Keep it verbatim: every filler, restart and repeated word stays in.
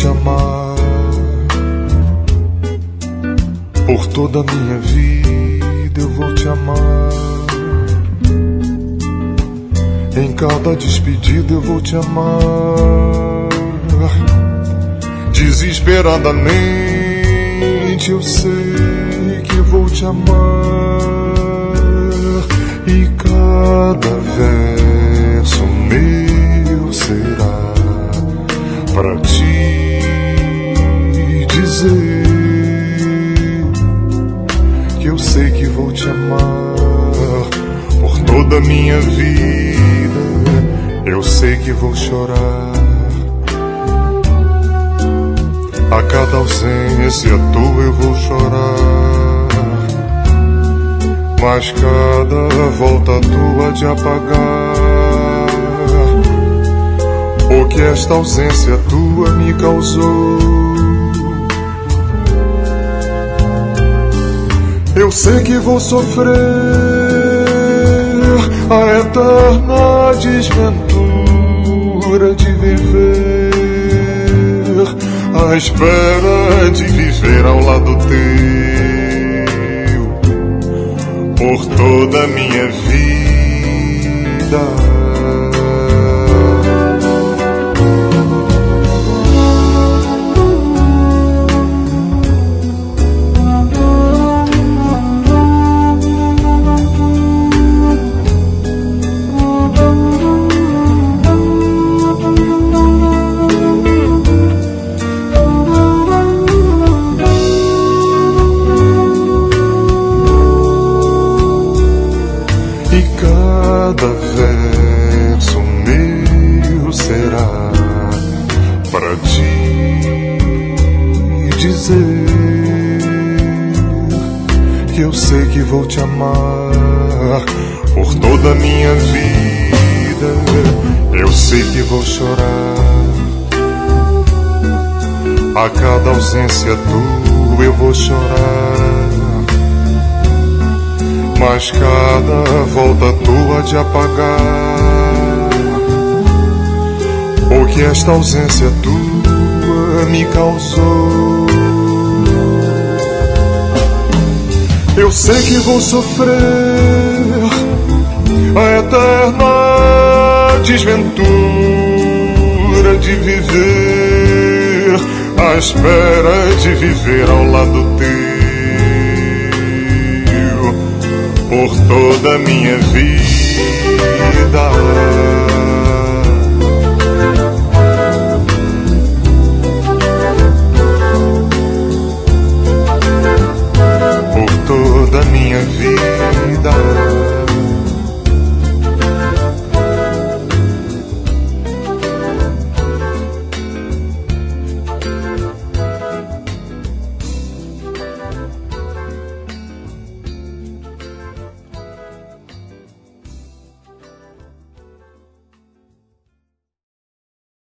te amar por toda a minha vida, eu vou te amar. Em cada despedida eu vou te amar. Desesperadamente eu sei que vou te amar. E cada verso meu será pra te dizer que eu sei que vou te amar por toda a minha vida. Eu sei que vou chorar a cada ausência tua, eu vou chorar, mas cada volta tua de apagar o que esta ausência tua me causou. Eu sei que vou sofrer a eterna desventura de viver à espera de viver ao lado teu por toda a minha vida. Vou te amar por toda a minha vida. Eu sei que vou chorar a cada ausência tua, eu vou chorar, mas cada volta tua de apagar o que esta ausência tua me causou. Eu sei que vou sofrer a eterna desventura de viver à espera de viver ao lado teu por toda a minha vida.